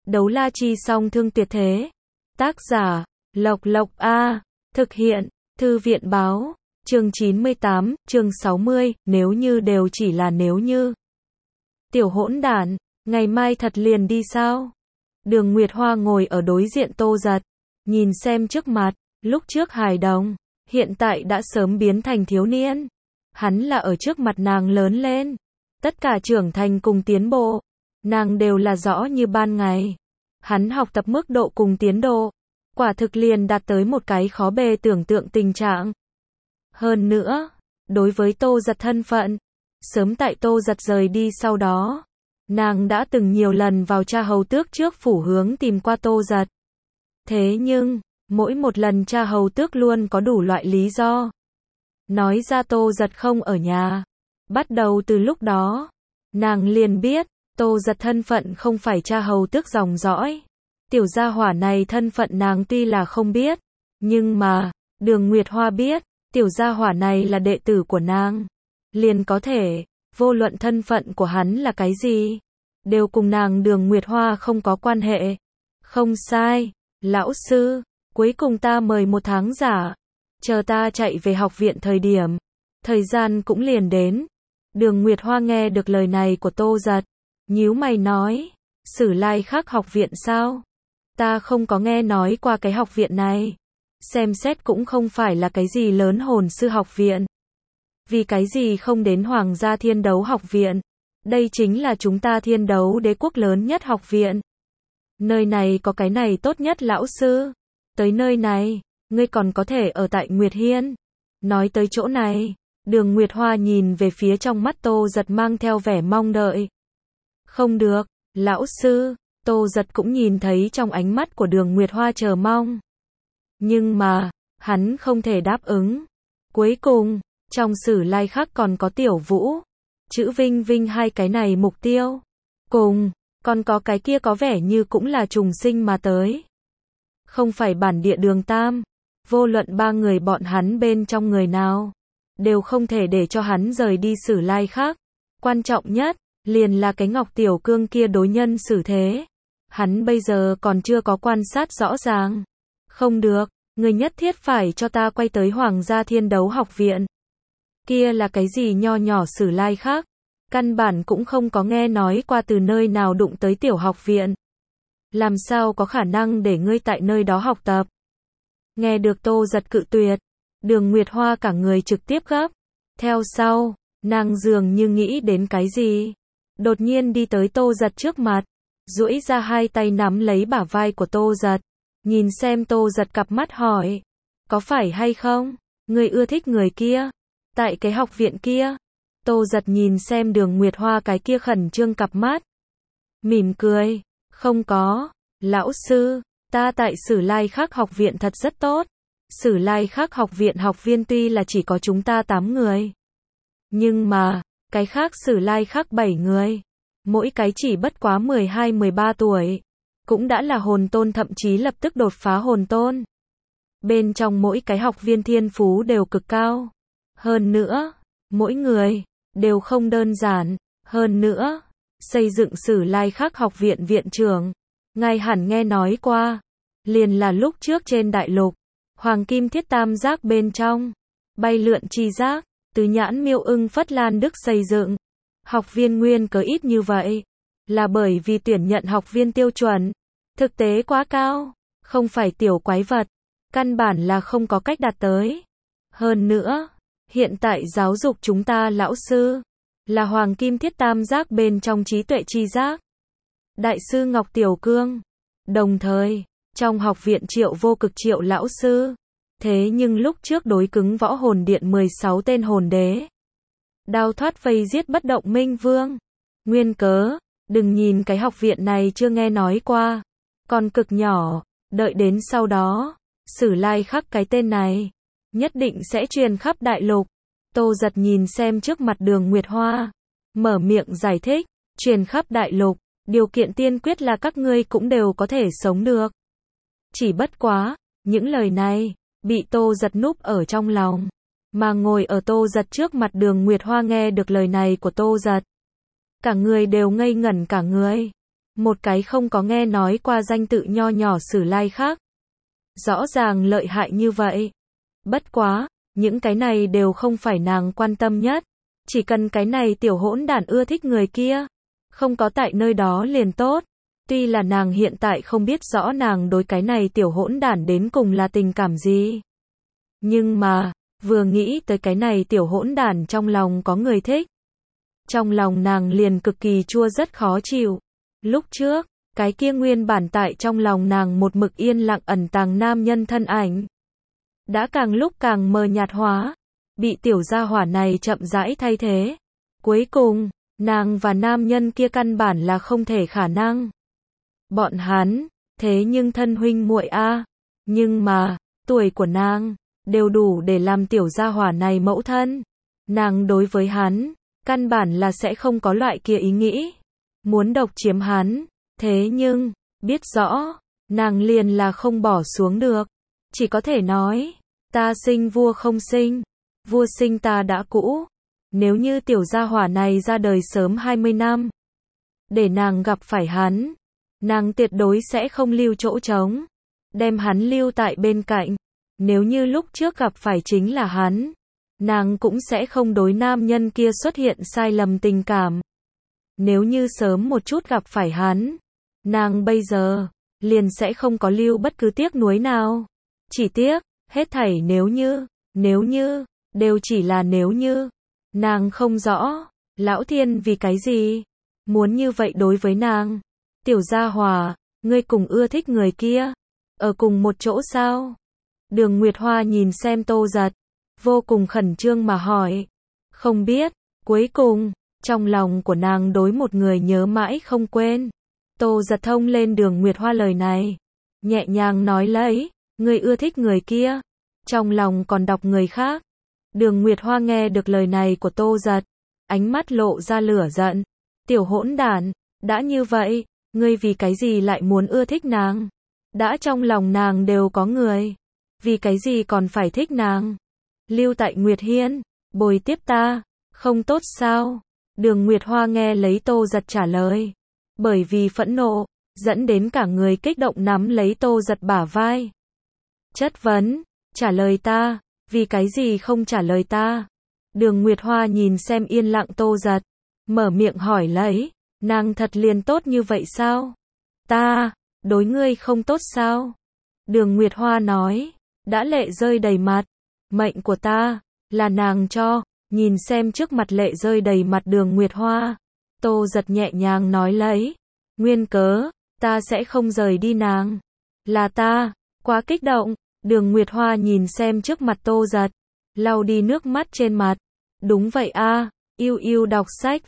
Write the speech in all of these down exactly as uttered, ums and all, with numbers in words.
Đấu la chi song thương tuyệt thế. Tác giả, Lộc Lộc A. Thực hiện, Thư viện báo. Chương chín mươi tám, chương sáu mươi, nếu như đều chỉ là nếu như. Tiểu hỗn đản, ngày mai thật liền đi sao? Đường Nguyệt Hoa ngồi ở đối diện Tô Giật, nhìn xem trước mặt, lúc trước hài đồng, hiện tại đã sớm biến thành thiếu niên. Hắn là ở trước mặt nàng lớn lên, tất cả trưởng thành cùng tiến bộ, nàng đều là rõ như ban ngày. Hắn học tập mức độ cùng tiến độ, quả thực liền đạt tới một cái khó bề tưởng tượng tình trạng. Hơn nữa, đối với Tô Giật thân phận, sớm tại Tô Giật rời đi sau đó, nàng đã từng nhiều lần vào cha hầu tước trước phủ hướng tìm qua Tô Giật. Thế nhưng, mỗi một lần cha hầu tước luôn có đủ loại lý do nói ra Tô Giật không ở nhà. Bắt đầu từ lúc đó, nàng liền biết, Tô Giật thân phận không phải cha hầu tước dòng dõi. Tiểu gia hỏa này thân phận nàng tuy là không biết, nhưng mà, Đường Nguyệt Hoa biết, tiểu gia hỏa này là đệ tử của nàng. Liền có thể, vô luận thân phận của hắn là cái gì, đều cùng nàng Đường Nguyệt Hoa không có quan hệ. Không sai, lão sư, cuối cùng ta mời một tháng giả, chờ ta chạy về học viện thời điểm, thời gian cũng liền đến. Đường Nguyệt Hoa nghe được lời này của Tô Giật, nhíu mày nói, Sử Lai Khắc học viện sao? Ta không có nghe nói qua cái học viện này. Xem xét cũng không phải là cái gì lớn hồn sư học viện. Vì cái gì không đến Hoàng gia Thiên Đấu học viện? Đây chính là chúng ta Thiên Đấu đế quốc lớn nhất học viện. Nơi này có cái này tốt nhất lão sư. Tới nơi này, ngươi còn có thể ở tại Nguyệt Hiên. Nói tới chỗ này, Đường Nguyệt Hoa nhìn về phía trong mắt Tô Giật mang theo vẻ mong đợi. Không được, lão sư. Tô Giật cũng nhìn thấy trong ánh mắt của Đường Nguyệt Hoa chờ mong. Nhưng mà, hắn không thể đáp ứng. Cuối cùng, trong Sử Lai Khắc còn có Tiểu Vũ, chữ Vinh Vinh hai cái này mục tiêu. Cùng, còn có cái kia có vẻ như cũng là trùng sinh mà tới. Không phải bản địa Đường Tam. Vô luận ba người bọn hắn bên trong người nào, đều không thể để cho hắn rời đi Sử Lai Khắc. Quan trọng nhất, liền là cái Ngọc Tiểu Cương kia đối nhân xử thế. Hắn bây giờ còn chưa có quan sát rõ ràng. Không được, người nhất thiết phải cho ta quay tới Hoàng gia Thiên Đấu học viện. Kia là cái gì nho nhỏ Sử Lai Khắc? Căn bản cũng không có nghe nói qua từ nơi nào đụng tới tiểu học viện. Làm sao có khả năng để ngươi tại nơi đó học tập? Nghe được Tô Giật cự tuyệt, Đường Nguyệt Hoa cả người trực tiếp gấp. Theo sau, nàng dường như nghĩ đến cái gì, đột nhiên đi tới Tô Giật trước mặt, duỗi ra hai tay nắm lấy bả vai của Tô Giật, nhìn xem Tô Giật cặp mắt hỏi, có phải hay không, ngươi ưa thích người kia, tại cái học viện kia? Tô Giật nhìn xem Đường Nguyệt Hoa cái kia khẩn trương cặp mắt, mỉm cười, không có, lão sư, ta tại Sử Lai Khắc học viện thật rất tốt. Sử Lai Khắc học viện học viên tuy là chỉ có chúng ta tám người, nhưng mà, cái khác Sử Lai Khắc bảy người, mỗi cái chỉ bất quá mười hai mười ba tuổi, cũng đã là hồn tôn, thậm chí lập tức đột phá hồn tôn. Bên trong mỗi cái học viên thiên phú đều cực cao. Hơn nữa, mỗi người đều không đơn giản. Hơn nữa, xây dựng Sử Lai Khắc học viện viện trưởng, ngài hẳn nghe nói qua, liền là lúc trước trên đại lục, Hoàng Kim Thiết Tam Giác bên trong, bay lượn chi giác, Tứ Nhãn Miêu Ưng Phất Lan Đức xây dựng. Học viên nguyên cớ ít như vậy, là bởi vì tuyển nhận học viên tiêu chuẩn, thực tế quá cao, không phải tiểu quái vật, căn bản là không có cách đạt tới. Hơn nữa, hiện tại giáo dục chúng ta lão sư, là Hoàng Kim Thiết Tam Giác bên trong trí tuệ chi giác. Đại sư Ngọc Tiểu Cương, đồng thời, trong học viện Triệu Vô Cực Triệu lão sư, thế nhưng lúc trước đối cứng võ hồn điện mười sáu tên hồn đế. Đao thoát vây giết bất động minh vương. Nguyên cớ, đừng nhìn cái học viện này chưa nghe nói qua, còn cực nhỏ, đợi đến sau đó, Sử Lai Khắc cái tên này, nhất định sẽ truyền khắp đại lục. Tô Giật nhìn xem trước mặt Đường Nguyệt Hoa, mở miệng giải thích, truyền khắp đại lục, điều kiện tiên quyết là các ngươi cũng đều có thể sống được. Chỉ bất quá, những lời này, bị Tô Giật núp ở trong lòng. Mà ngồi ở Tô Giật trước mặt Đường Nguyệt Hoa nghe được lời này của Tô Giật, cả người đều ngây ngẩn cả người. một cái không có nghe nói qua danh tự nho nhỏ Sử Lai khác. Rõ ràng lợi hại như vậy. Bất quá, những cái này đều không phải nàng quan tâm nhất. Chỉ cần cái này tiểu hỗn đản ưa thích người kia. Không có tại nơi đó liền tốt. Tuy là nàng hiện tại không biết rõ nàng đối cái này tiểu hỗn đản đến cùng là tình cảm gì. Nhưng mà, vừa nghĩ tới cái này tiểu hỗn đản trong lòng có người thích. Trong lòng nàng liền cực kỳ chua rất khó chịu. Lúc trước, cái kia nguyên bản tại trong lòng nàng một mực yên lặng ẩn tàng nam nhân thân ảnh. Đã càng lúc càng mờ nhạt hóa. Bị tiểu gia hỏa này chậm rãi thay thế. Cuối cùng, nàng và nam nhân kia căn bản là không thể khả năng. Bọn hắn, thế nhưng thân huynh muội a, nhưng mà, tuổi của nàng, đều đủ để làm tiểu gia hỏa này mẫu thân. Nàng đối với hắn, căn bản là sẽ không có loại kia ý nghĩ. Muốn độc chiếm hắn, thế nhưng, biết rõ, nàng liền là không bỏ xuống được. Chỉ có thể nói, ta sinh vua không sinh, vua sinh ta đã cũ. Nếu như tiểu gia hỏa này ra đời sớm hai mươi năm, để nàng gặp phải hắn, nàng tuyệt đối sẽ không lưu chỗ trống, đem hắn lưu tại bên cạnh. Nếu như lúc trước gặp phải chính là hắn, nàng cũng sẽ không đối nam nhân kia xuất hiện sai lầm tình cảm. Nếu như sớm một chút gặp phải hắn, nàng bây giờ liền sẽ không có lưu bất cứ tiếc nuối nào. Chỉ tiếc, hết thảy nếu như, nếu như, đều chỉ là nếu như. Nàng không rõ, lão thiên vì cái gì muốn như vậy đối với nàng. Tiểu gia hòa, ngươi cùng ưa thích người kia, ở cùng một chỗ sao? Đường Nguyệt Hoa nhìn xem Tô Giật, vô cùng khẩn trương mà hỏi. Không biết, cuối cùng, trong lòng của nàng đối một người nhớ mãi không quên. Tô Giật thông lên Đường Nguyệt Hoa lời này, nhẹ nhàng nói lấy, ngươi ưa thích người kia, trong lòng còn đọc người khác. Đường Nguyệt Hoa nghe được lời này của Tô Giật, ánh mắt lộ ra lửa giận. Tiểu hỗn đản, đã như vậy, ngươi vì cái gì lại muốn ưa thích nàng? Đã trong lòng nàng đều có người, vì cái gì còn phải thích nàng? Lưu tại Nguyệt Hiên, bồi tiếp ta, không tốt sao? Đường Nguyệt Hoa nghe lấy Tô Giật trả lời, bởi vì phẫn nộ, dẫn đến cả người kích động nắm lấy Tô Giật bả vai. Chất vấn, trả lời ta, vì cái gì không trả lời ta? Đường Nguyệt Hoa nhìn xem yên lặng Tô Giật, mở miệng hỏi lấy, nàng thật liền tốt như vậy sao? Ta, đối ngươi không tốt sao? Đường Nguyệt Hoa nói, đã lệ rơi đầy mặt, mệnh của ta, là nàng cho. Nhìn xem trước mặt lệ rơi đầy mặt Đường Nguyệt Hoa, Tô Giật nhẹ nhàng nói lấy, nguyên cớ, ta sẽ không rời đi nàng. Là ta, quá kích động. Đường Nguyệt Hoa nhìn xem trước mặt Tô Giật, lau đi nước mắt trên mặt. Đúng vậy a, yêu yêu đọc sách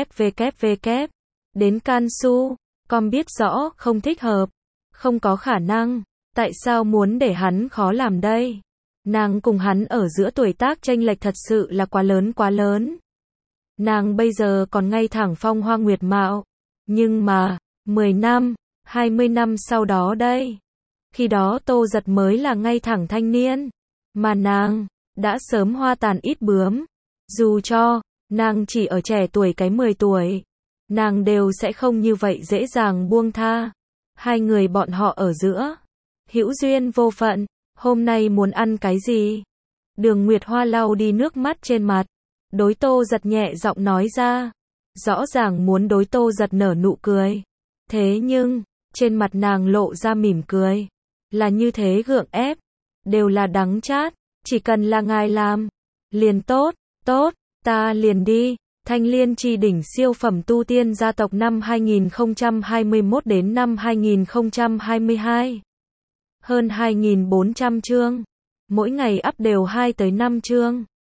www. Đến Cansu, con biết rõ không thích hợp, không có khả năng, tại sao muốn để hắn khó làm đây? Nàng cùng hắn ở giữa tuổi tác chênh lệch thật sự là quá lớn quá lớn. Nàng bây giờ còn ngay thẳng phong hoa nguyệt mạo, nhưng mà, mười năm, hai mươi năm sau đó đây. Khi đó Tô Giật mới là ngay thẳng thanh niên, mà nàng, đã sớm hoa tàn ít bướm. Dù cho, nàng chỉ ở trẻ tuổi cái mười tuổi, nàng đều sẽ không như vậy dễ dàng buông tha. Hai người bọn họ ở giữa, hữu duyên vô phận, hôm nay muốn ăn cái gì? Đường Nguyệt Hoa lau đi nước mắt trên mặt, đối Tô Giật nhẹ giọng nói ra, rõ ràng muốn đối Tô Giật nở nụ cười. Thế nhưng, trên mặt nàng lộ ra mỉm cười, là như thế gượng ép, đều là đắng chát, chỉ cần là ngài làm, liền tốt, tốt, ta liền đi. Thanh Liên Chi Đỉnh siêu phẩm tu tiên gia tộc năm hai nghìn không trăm hai mươi mốt đến năm hai nghìn không trăm hai mươi hai. Hơn hai nghìn bốn trăm chương, mỗi ngày up đều hai tới năm chương.